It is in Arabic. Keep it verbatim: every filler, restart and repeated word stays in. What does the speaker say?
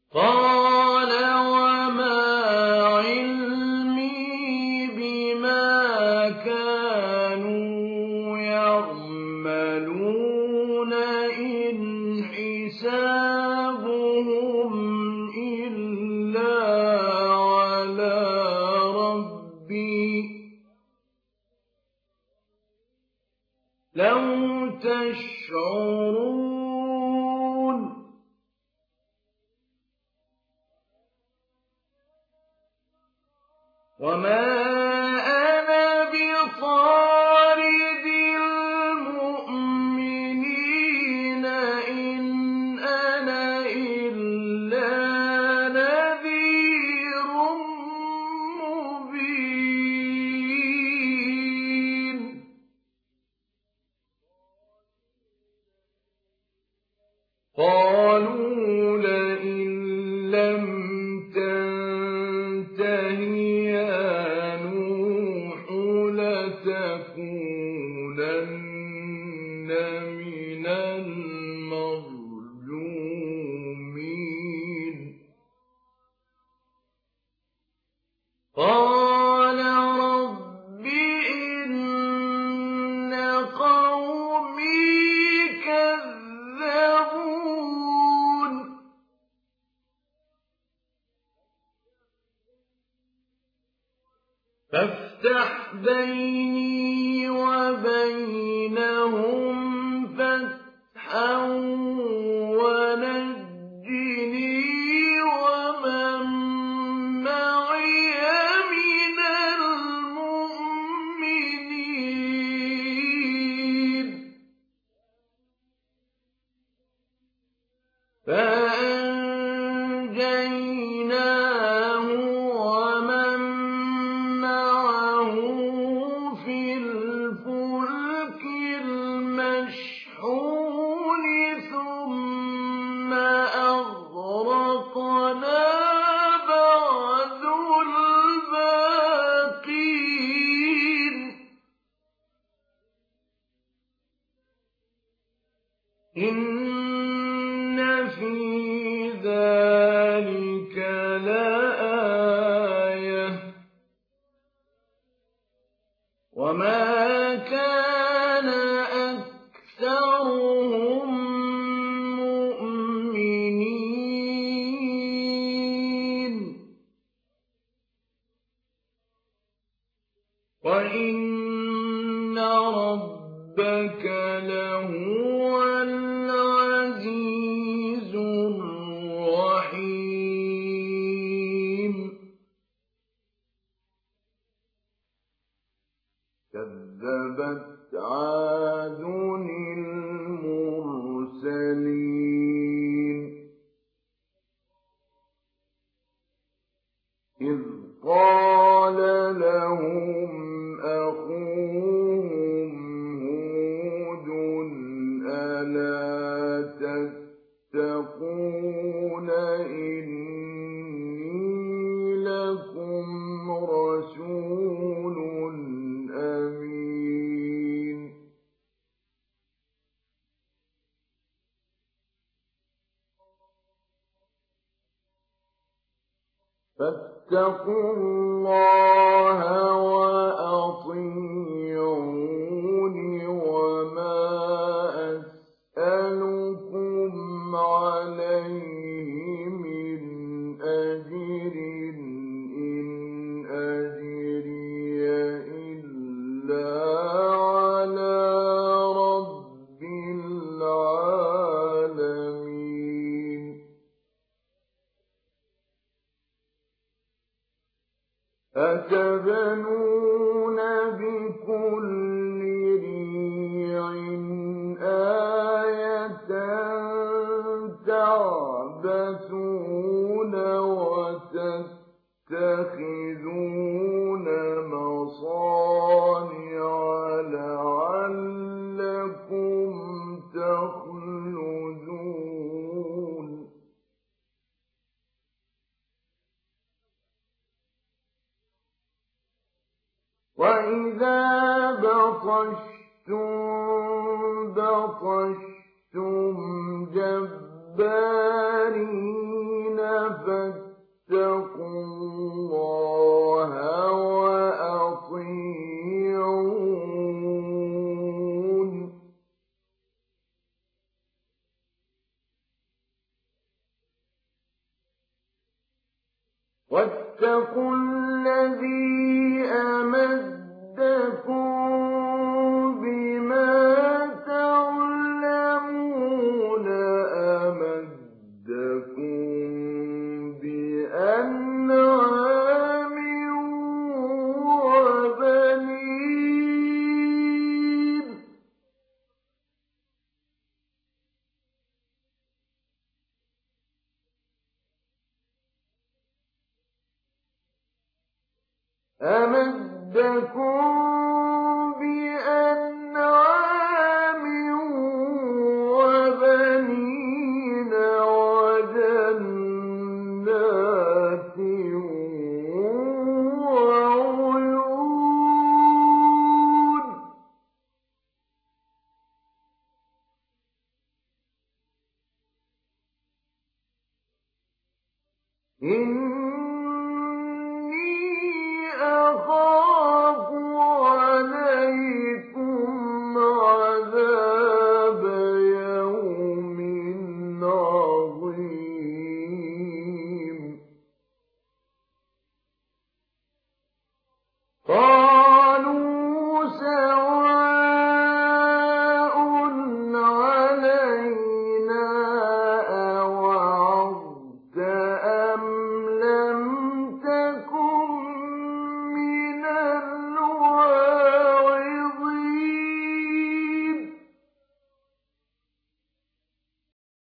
قال وما علمي بما كانوا يعملون إن حسابهم إلا على ربي لو تشعرون وما أنا بطارد المؤمنين إن أنا إلا نذير مبين قالوا لئن لم تنته يا نوح لتكونن من المرجومين قال رب إن قومي كذبون فافتح بيني وبينهم فتحا ونجني ومن معي من المؤمنين فأنجيناه ومن معه في الفلك المشحون ثم أغرقنا بعد الباقين إن في ذلك لآية وما كان أكثرهم مؤمنين وإن ربك لهو العزيز الرحيم كذبت عاد المرسلين إذ قال لهم أخوهم هود ألا تتقون إني لكم رسول أمين فاتقوا الله وأطيعون وما أسألكم عليه من أجر إن أجري إلا على رب العالمين أتبنون بكل ريع آية تعبثون وتتخذون مصانع لعلكم تخلدون وإذا بطشتم بطشتم جبارين فاتقوا الله وأطيعون واتقوا الذي أمدكم بما تعلمون أمدكم بأنعام وبنين أمدكم بأنعام وبنين وجنات وعيون إن